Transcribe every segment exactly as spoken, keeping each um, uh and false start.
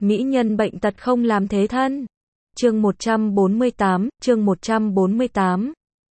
Mỹ nhân bệnh tật không làm thế thân. Chương một trăm bốn mươi tám, chương một trăm bốn mươi tám.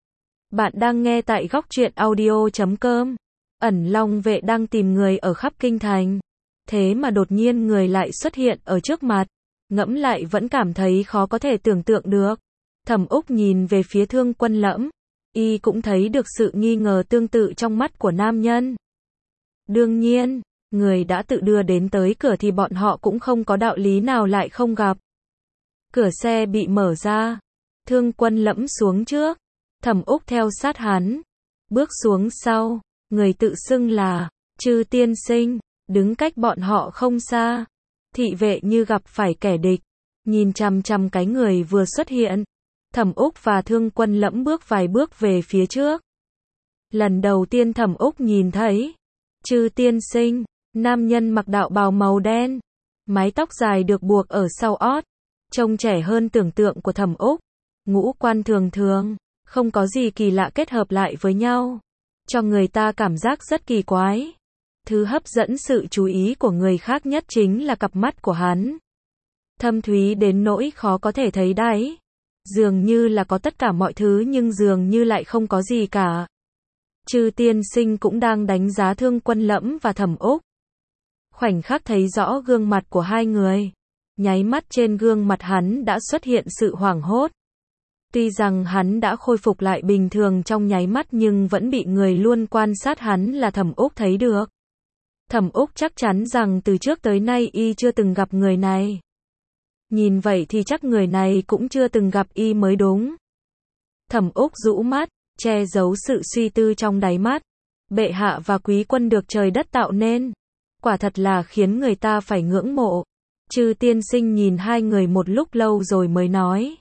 Bạn đang nghe tại góc truyện audio chấm com. Ẩn Long Vệ đang tìm người ở khắp kinh thành. Thế mà đột nhiên người lại xuất hiện ở trước mặt. Ngẫm lại vẫn cảm thấy khó có thể tưởng tượng được. Thẩm Úc nhìn về phía Thương Quân Lẫm. Y cũng thấy được sự nghi ngờ tương tự trong mắt của nam nhân. Đương nhiên, người đã tự đưa đến tới cửa thì bọn họ cũng không có đạo lý nào lại không gặp. Cửa xe bị mở ra. Thương Quân Lẫm xuống trước. Thẩm Úc theo sát hắn. Bước xuống sau. Người tự xưng là Trư tiên sinh, đứng cách bọn họ không xa. Thị vệ như gặp phải kẻ địch. Nhìn chằm chằm cái người vừa xuất hiện. Thẩm Úc và Thương Quân Lẫm bước vài bước về phía trước. Lần đầu tiên Thẩm Úc nhìn thấy Trư tiên sinh, nam nhân mặc đạo bào màu đen, mái tóc dài được buộc ở sau ót, trông trẻ hơn tưởng tượng của Thẩm Úc. Ngũ quan thường thường, không có gì kỳ lạ kết hợp lại với nhau, cho người ta cảm giác rất kỳ quái. Thứ hấp dẫn sự chú ý của người khác nhất chính là cặp mắt của hắn. Thâm thúy đến nỗi khó có thể thấy đáy. Dường như là có tất cả mọi thứ nhưng dường như lại không có gì cả. Trư tiên sinh cũng đang đánh giá Thương Quân Lẫm và Thẩm Úc. Khoảnh khắc thấy rõ gương mặt của hai người. Nháy mắt trên gương mặt hắn đã xuất hiện sự hoảng hốt. Tuy rằng hắn đã khôi phục lại bình thường trong nháy mắt nhưng vẫn bị người luôn quan sát hắn là Thẩm Úc thấy được. Thẩm Úc chắc chắn rằng từ trước tới nay y chưa từng gặp người này. Nhìn vậy thì chắc người này cũng chưa từng gặp y mới đúng. Thẩm Úc rũ mắt, che giấu sự suy tư trong đáy mắt. Bệ hạ và quý quân được trời đất tạo nên. Quả thật là khiến người ta phải ngưỡng mộ. Trư tiên sinh nhìn hai người một lúc lâu rồi mới nói.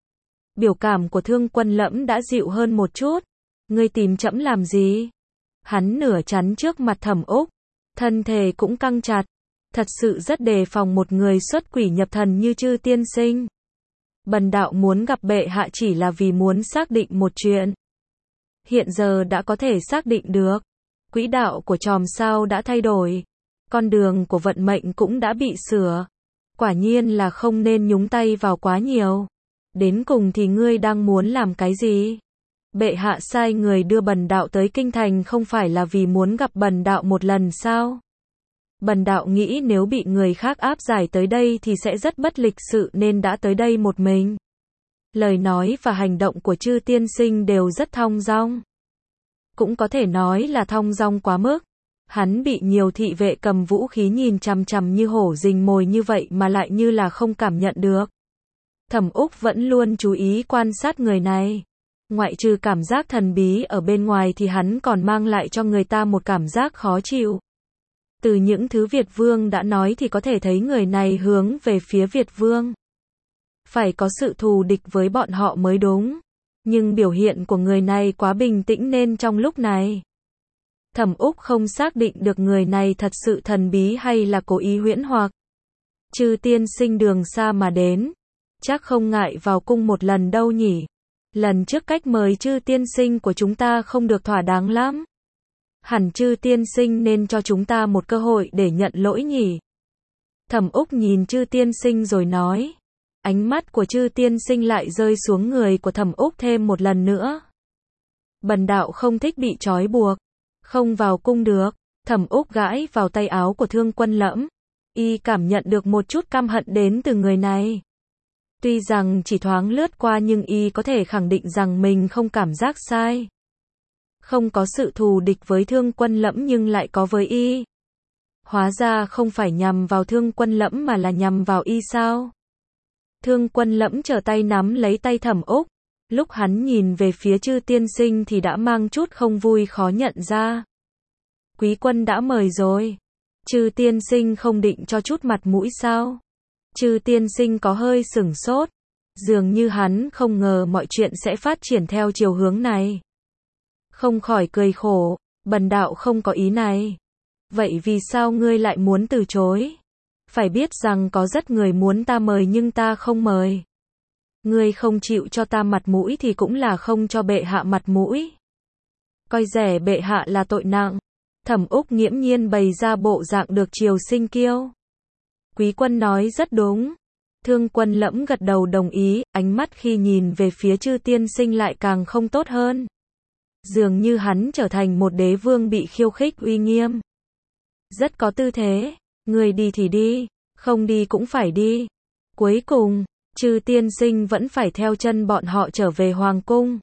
Biểu cảm của Thương Quân Lẫm đã dịu hơn một chút. Ngươi tìm trẫm làm gì? Hắn nửa chắn trước mặt Thẩm Úc. Thân thể cũng căng chặt. Thật sự rất đề phòng một người xuất quỷ nhập thần như Trư tiên sinh. Bần đạo muốn gặp bệ hạ chỉ là vì muốn xác định một chuyện. Hiện giờ đã có thể xác định được. Quỹ đạo của chòm sao đã thay đổi. Con đường của vận mệnh cũng đã bị sửa. Quả nhiên là không nên nhúng tay vào quá nhiều. Đến cùng thì ngươi đang muốn làm cái gì? Bệ hạ sai người đưa bần đạo tới kinh thành không phải là vì muốn gặp bần đạo một lần sao? Bần đạo nghĩ nếu bị người khác áp giải tới đây thì sẽ rất bất lịch sự nên đã tới đây một mình. Lời nói và hành động của Trư tiên sinh đều rất thong dong. Cũng có thể nói là thong dong quá mức. Hắn bị nhiều thị vệ cầm vũ khí nhìn chằm chằm như hổ rình mồi như vậy mà lại như là không cảm nhận được. Thẩm Úc vẫn luôn chú ý quan sát người này. Ngoại trừ cảm giác thần bí ở bên ngoài thì hắn còn mang lại cho người ta một cảm giác khó chịu. Từ những thứ Việt Vương đã nói thì có thể thấy người này hướng về phía Việt Vương. Phải có sự thù địch với bọn họ mới đúng. Nhưng biểu hiện của người này quá bình tĩnh nên trong lúc này, Thẩm Úc không xác định được người này thật sự thần bí hay là cố ý huyễn hoặc. Trư tiên sinh đường xa mà đến. Chắc không ngại vào cung một lần đâu nhỉ. Lần trước cách mời Trư tiên sinh của chúng ta không được thỏa đáng lắm. Hẳn Trư tiên sinh nên cho chúng ta một cơ hội để nhận lỗi nhỉ. Thẩm Úc nhìn Trư tiên sinh rồi nói. Ánh mắt của Trư tiên sinh lại rơi xuống người của Thẩm Úc thêm một lần nữa. Bần đạo không thích bị trói buộc. Không vào cung được. Thẩm Úc gãi vào tay áo của Thương Quân Lẫm. Y cảm nhận được một chút căm hận đến từ người này. Tuy rằng chỉ thoáng lướt qua nhưng y có thể khẳng định rằng mình không cảm giác sai. Không có sự thù địch với Thương Quân Lẫm nhưng lại có với y. Hóa ra không phải nhằm vào Thương Quân Lẫm mà là nhằm vào y sao? Thương Quân Lẫm trở tay nắm lấy tay Thẩm Úc. Lúc hắn nhìn về phía Trư tiên sinh thì đã mang chút không vui khó nhận ra. Quý quân đã mời rồi. Trư tiên sinh không định cho chút mặt mũi sao? Trư tiên sinh có hơi sửng sốt. Dường như hắn không ngờ mọi chuyện sẽ phát triển theo chiều hướng này. Không khỏi cười khổ. Bần đạo không có ý này. Vậy vì sao ngươi lại muốn từ chối? Phải biết rằng có rất người muốn ta mời nhưng ta không mời. Ngươi không chịu cho ta mặt mũi thì cũng là không cho bệ hạ mặt mũi. Coi rẻ bệ hạ là tội nặng. Thẩm Úc nghiễm nhiên bày ra bộ dạng được triều sinh kiêu. Quý quân nói rất đúng. Thương Quân Lẫm gật đầu đồng ý, ánh mắt khi nhìn về phía Chư tiên sinh lại càng không tốt hơn. Dường như hắn trở thành một đế vương bị khiêu khích uy nghiêm. Rất có tư thế, người đi thì đi, không đi cũng phải đi. Cuối cùng, Chư tiên sinh vẫn phải theo chân bọn họ trở về hoàng cung.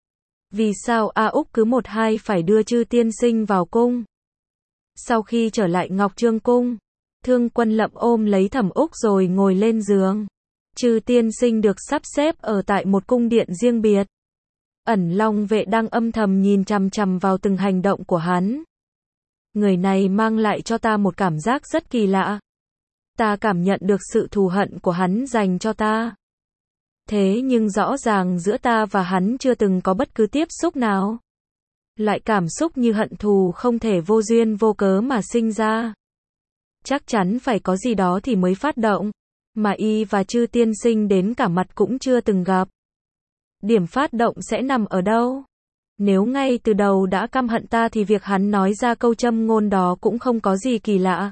Vì sao A Úc cứ một hai phải đưa Chư tiên sinh vào cung? Sau khi trở lại Ngọc Trương cung, Thương Quân Lẫm ôm lấy Thẩm Úc rồi ngồi lên giường. Chư tiên sinh được sắp xếp ở tại một cung điện riêng biệt. Ẩn Long Vệ đang âm thầm nhìn chằm chằm vào từng hành động của hắn. Người này mang lại cho ta một cảm giác rất kỳ lạ. Ta cảm nhận được sự thù hận của hắn dành cho ta. Thế nhưng rõ ràng giữa ta và hắn chưa từng có bất cứ tiếp xúc nào. Lại cảm xúc như hận thù không thể vô duyên vô cớ mà sinh ra. Chắc chắn phải có gì đó thì mới phát động. Mà y và Chư tiên sinh đến cả mặt cũng chưa từng gặp. Điểm phát động sẽ nằm ở đâu? Nếu ngay từ đầu đã căm hận ta thì việc hắn nói ra câu châm ngôn đó cũng không có gì kỳ lạ.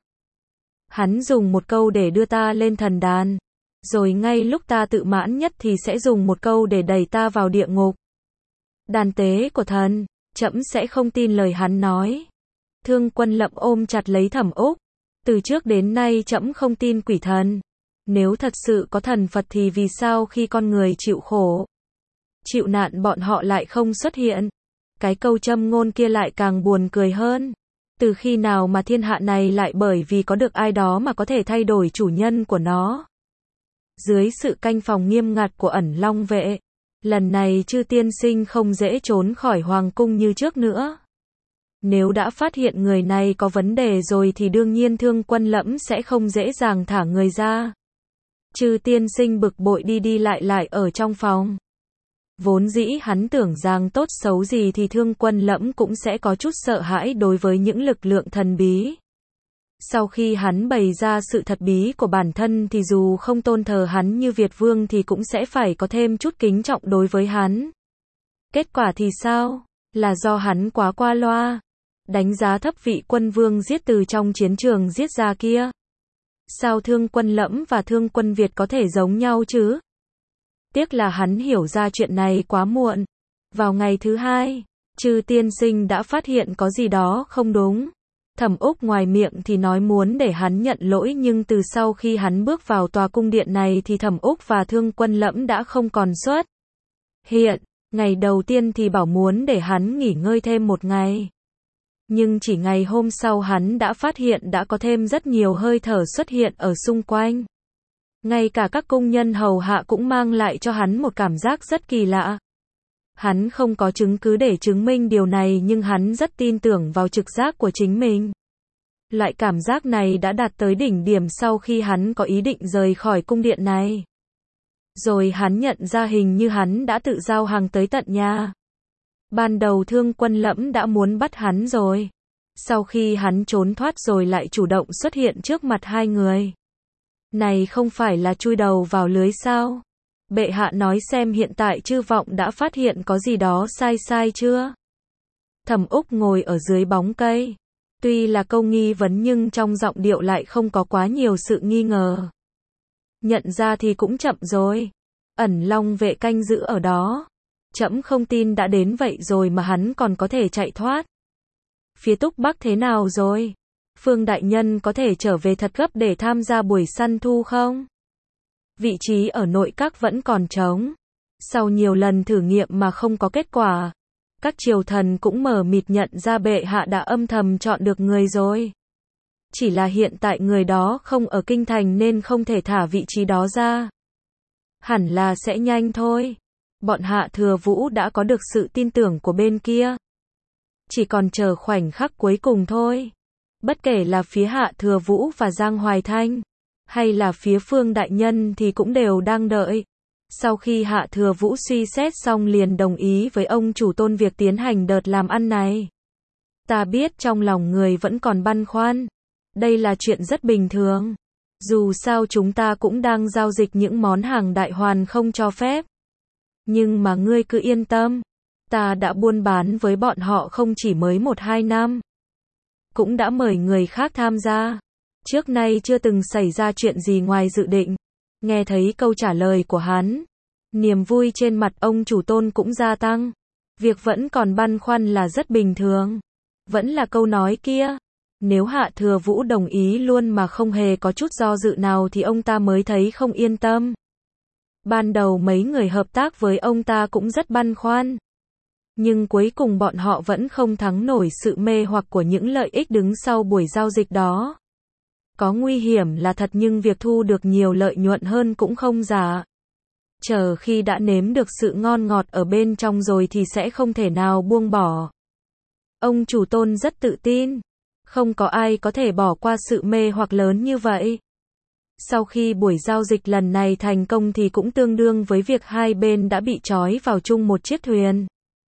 Hắn dùng một câu để đưa ta lên thần đàn. Rồi ngay lúc ta tự mãn nhất thì sẽ dùng một câu để đẩy ta vào địa ngục. Đàn tế của thần, trẫm sẽ không tin lời hắn nói. Thương Quân Lẫm ôm chặt lấy Thẩm Úc. Từ trước đến nay trẫm không tin quỷ thần. Nếu thật sự có thần Phật thì vì sao khi con người chịu khổ, chịu nạn bọn họ lại không xuất hiện? Cái câu châm ngôn kia lại càng buồn cười hơn. Từ khi nào mà thiên hạ này lại bởi vì có được ai đó mà có thể thay đổi chủ nhân của nó? Dưới sự canh phòng nghiêm ngặt của Ẩn Long Vệ, lần này Chư tiên sinh không dễ trốn khỏi hoàng cung như trước nữa. Nếu đã phát hiện người này có vấn đề rồi thì đương nhiên Thương Quân Lẫm sẽ không dễ dàng thả người ra. Chư tiên sinh bực bội đi đi lại lại ở trong phòng. Vốn dĩ hắn tưởng rằng tốt xấu gì thì Thương Quân Lẫm cũng sẽ có chút sợ hãi đối với những lực lượng thần bí. Sau khi hắn bày ra sự thật bí của bản thân thì dù không tôn thờ hắn như Việt Vương thì cũng sẽ phải có thêm chút kính trọng đối với hắn. Kết quả thì sao? Là do hắn quá qua loa. Đánh giá thấp vị quân vương giết từ trong chiến trường giết ra kia. Sao Thương Quân Lẫm và Thương Quân Việt có thể giống nhau chứ? Tiếc là hắn hiểu ra chuyện này quá muộn. Vào ngày thứ hai, Chư tiên sinh đã phát hiện có gì đó không đúng. Thẩm Úc ngoài miệng thì nói muốn để hắn nhận lỗi nhưng từ sau khi hắn bước vào tòa cung điện này thì Thẩm Úc và Thương Quân Lẫm đã không còn xuất hiện. Ngày đầu tiên thì bảo muốn để hắn nghỉ ngơi thêm một ngày. Nhưng chỉ ngày hôm sau hắn đã phát hiện đã có thêm rất nhiều hơi thở xuất hiện ở xung quanh. Ngay cả các công nhân hầu hạ cũng mang lại cho hắn một cảm giác rất kỳ lạ. Hắn không có chứng cứ để chứng minh điều này nhưng hắn rất tin tưởng vào trực giác của chính mình. Loại cảm giác này đã đạt tới đỉnh điểm sau khi hắn có ý định rời khỏi cung điện này. Rồi hắn nhận ra hình như hắn đã tự giao hàng tới tận nhà. Ban đầu Thương Quân Lẫm đã muốn bắt hắn rồi. Sau khi hắn trốn thoát rồi lại chủ động xuất hiện trước mặt hai người. Này không phải là chui đầu vào lưới sao? Bệ hạ nói xem hiện tại Chư Vọng đã phát hiện có gì đó sai sai chưa? Thẩm Úc ngồi ở dưới bóng cây. Tuy là câu nghi vấn nhưng trong giọng điệu lại không có quá nhiều sự nghi ngờ. Nhận ra thì cũng chậm rồi. Ẩn Long Vệ canh giữ ở đó. Trẫm không tin đã đến vậy rồi mà hắn còn có thể chạy thoát. Phía Túc Bắc thế nào rồi? Phương đại nhân có thể trở về thật gấp để tham gia buổi săn thu không? Vị trí ở nội các vẫn còn trống. Sau nhiều lần thử nghiệm mà không có kết quả, các triều thần cũng mờ mịt nhận ra bệ hạ đã âm thầm chọn được người rồi. Chỉ là hiện tại người đó không ở kinh thành nên không thể thả vị trí đó ra. Hẳn là sẽ nhanh thôi. Bọn Hạ Thừa Vũ đã có được sự tin tưởng của bên kia. Chỉ còn chờ khoảnh khắc cuối cùng thôi. Bất kể là phía Hạ Thừa Vũ và Giang Hoài Thanh, hay là phía Phương đại nhân thì cũng đều đang đợi. Sau khi Hạ Thừa Vũ suy xét xong liền đồng ý với ông chủ Tôn việc tiến hành đợt làm ăn này. Ta biết trong lòng người vẫn còn băn khoăn. Đây là chuyện rất bình thường. Dù sao chúng ta cũng đang giao dịch những món hàng đại hoàn không cho phép. Nhưng mà ngươi cứ yên tâm. Ta đã buôn bán với bọn họ không chỉ mới một hai năm. Cũng đã mời người khác tham gia. Trước nay chưa từng xảy ra chuyện gì ngoài dự định. Nghe thấy câu trả lời của hắn, niềm vui trên mặt ông chủ Tôn cũng gia tăng. Việc vẫn còn băn khoăn là rất bình thường. Vẫn là câu nói kia. Nếu Hạ Thừa Vũ đồng ý luôn mà không hề có chút do dự nào thì ông ta mới thấy không yên tâm. Ban đầu mấy người hợp tác với ông ta cũng rất băn khoăn. Nhưng cuối cùng bọn họ vẫn không thắng nổi sự mê hoặc của những lợi ích đứng sau buổi giao dịch đó. Có nguy hiểm là thật nhưng việc thu được nhiều lợi nhuận hơn cũng không giả. Chờ khi đã nếm được sự ngon ngọt ở bên trong rồi thì sẽ không thể nào buông bỏ. Ông chủ Tôn rất tự tin. Không có ai có thể bỏ qua sự mê hoặc lớn như vậy. Sau khi buổi giao dịch lần này thành công thì cũng tương đương với việc hai bên đã bị trói vào chung một chiếc thuyền.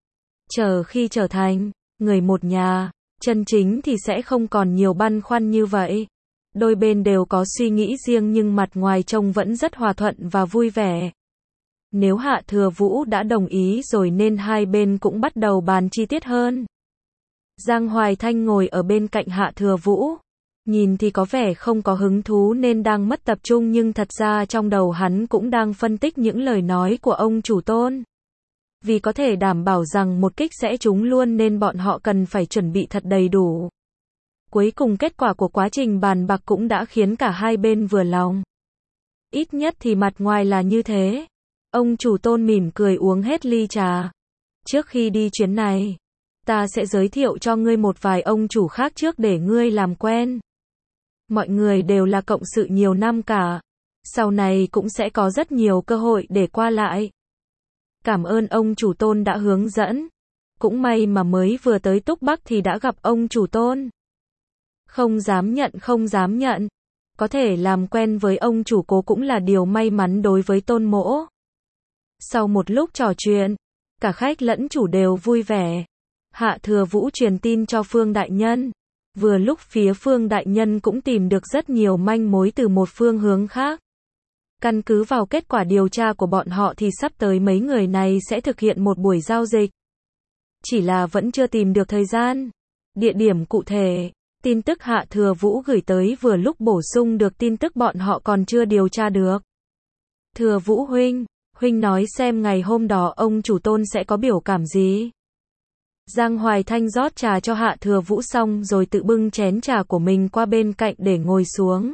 Chờ khi trở thành người một nhà, chân chính thì sẽ không còn nhiều băn khoăn như vậy. Đôi bên đều có suy nghĩ riêng nhưng mặt ngoài trông vẫn rất hòa thuận và vui vẻ. Nếu Hạ Thừa Vũ đã đồng ý rồi nên hai bên cũng bắt đầu bàn chi tiết hơn. Giang Hoài Thanh ngồi ở bên cạnh Hạ Thừa Vũ. Nhìn thì có vẻ không có hứng thú nên đang mất tập trung nhưng thật ra trong đầu hắn cũng đang phân tích những lời nói của ông chủ Tôn. Vì có thể đảm bảo rằng một kích sẽ trúng luôn nên bọn họ cần phải chuẩn bị thật đầy đủ. Cuối cùng kết quả của quá trình bàn bạc cũng đã khiến cả hai bên vừa lòng. Ít nhất thì mặt ngoài là như thế. Ông chủ Tôn mỉm cười uống hết ly trà. Trước khi đi chuyến này, ta sẽ giới thiệu cho ngươi một vài ông chủ khác trước để ngươi làm quen. Mọi người đều là cộng sự nhiều năm cả. Sau này cũng sẽ có rất nhiều cơ hội để qua lại. Cảm ơn ông chủ Tôn đã hướng dẫn. Cũng may mà mới vừa tới Túc Bắc thì đã gặp ông chủ Tôn. Không dám nhận không dám nhận. Có thể làm quen với ông chủ Cố cũng là điều may mắn đối với Tôn Mỗ. Sau một lúc trò chuyện, cả khách lẫn chủ đều vui vẻ. Hạ Thừa Vũ truyền tin cho Phương Đại Nhân. Vừa lúc phía Phương Đại Nhân cũng tìm được rất nhiều manh mối từ một phương hướng khác. Căn cứ vào kết quả điều tra của bọn họ thì sắp tới mấy người này sẽ thực hiện một buổi giao dịch. Chỉ là vẫn chưa tìm được thời gian, địa điểm cụ thể. Tin tức Hạ Thừa Vũ gửi tới vừa lúc bổ sung được tin tức bọn họ còn chưa điều tra được. Thừa Vũ huynh, huynh nói xem ngày hôm đó ông chủ Tôn sẽ có biểu cảm gì. Giang Hoài Thanh rót trà cho Hạ Thừa Vũ xong rồi tự bưng chén trà của mình qua bên cạnh để ngồi xuống.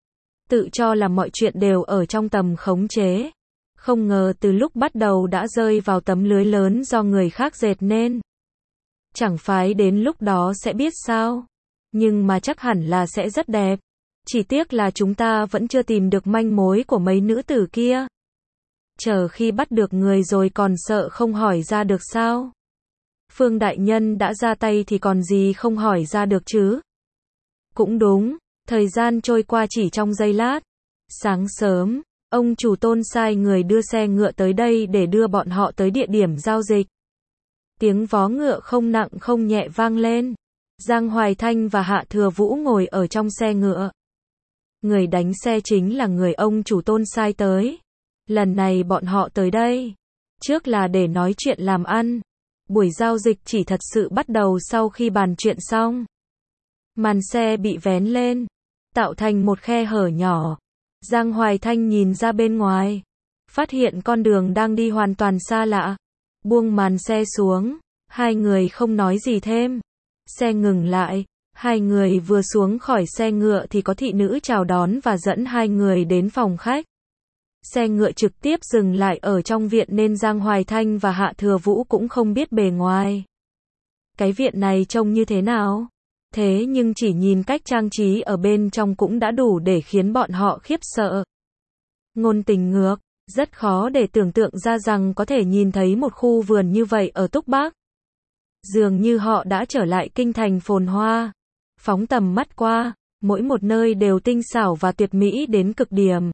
Tự cho là mọi chuyện đều ở trong tầm khống chế. Không ngờ từ lúc bắt đầu đã rơi vào tấm lưới lớn do người khác dệt nên. Chẳng phải đến lúc đó sẽ biết sao. Nhưng mà chắc hẳn là sẽ rất đẹp. Chỉ tiếc là chúng ta vẫn chưa tìm được manh mối của mấy nữ tử kia. Chờ khi bắt được người rồi còn sợ không hỏi ra được sao. Phương Đại Nhân đã ra tay thì còn gì không hỏi ra được chứ. Cũng đúng, thời gian trôi qua chỉ trong giây lát. Sáng sớm, ông chủ Tôn sai người đưa xe ngựa tới đây để đưa bọn họ tới địa điểm giao dịch. Tiếng vó ngựa không nặng không nhẹ vang lên. Giang Hoài Thanh và Hạ Thừa Vũ ngồi ở trong xe ngựa. Người đánh xe chính là người ông chủ Tôn sai tới. Lần này bọn họ tới đây, trước là để nói chuyện làm ăn. Buổi giao dịch chỉ thật sự bắt đầu sau khi bàn chuyện xong. Màn xe bị vén lên, tạo thành một khe hở nhỏ. Giang Hoài Thanh nhìn ra bên ngoài, phát hiện con đường đang đi hoàn toàn xa lạ. Buông màn xe xuống, hai người không nói gì thêm. Xe ngừng lại, hai người vừa xuống khỏi xe ngựa thì có thị nữ chào đón và dẫn hai người đến phòng khách. Xe ngựa trực tiếp dừng lại ở trong viện nên Giang Hoài Thanh và Hạ Thừa Vũ cũng không biết bề ngoài. Cái viện này trông như thế nào? Thế nhưng chỉ nhìn cách trang trí ở bên trong cũng đã đủ để khiến bọn họ khiếp sợ. Ngôn tình ngược, rất khó để tưởng tượng ra rằng có thể nhìn thấy một khu vườn như vậy ở Túc Bắc. Dường như họ đã trở lại kinh thành phồn hoa. Phóng tầm mắt qua, mỗi một nơi đều tinh xảo và tuyệt mỹ đến cực điểm.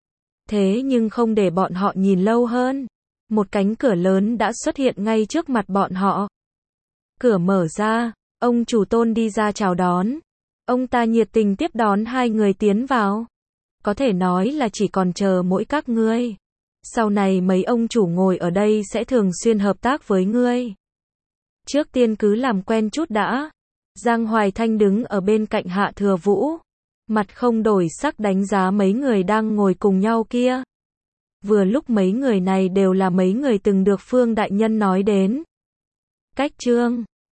Thế nhưng không để bọn họ nhìn lâu hơn. Một cánh cửa lớn đã xuất hiện ngay trước mặt bọn họ. Cửa mở ra, ông chủ Tôn đi ra chào đón. Ông ta nhiệt tình tiếp đón hai người tiến vào. Có thể nói là chỉ còn chờ mỗi các ngươi. Sau này mấy ông chủ ngồi ở đây sẽ thường xuyên hợp tác với ngươi. Trước tiên cứ làm quen chút đã. Giang Hoài Thanh đứng ở bên cạnh Hạ Thừa Vũ. Mặt không đổi sắc đánh giá mấy người đang ngồi cùng nhau kia. Vừa lúc mấy người này đều là mấy người từng được Phương đại nhân nói đến. Cách Trương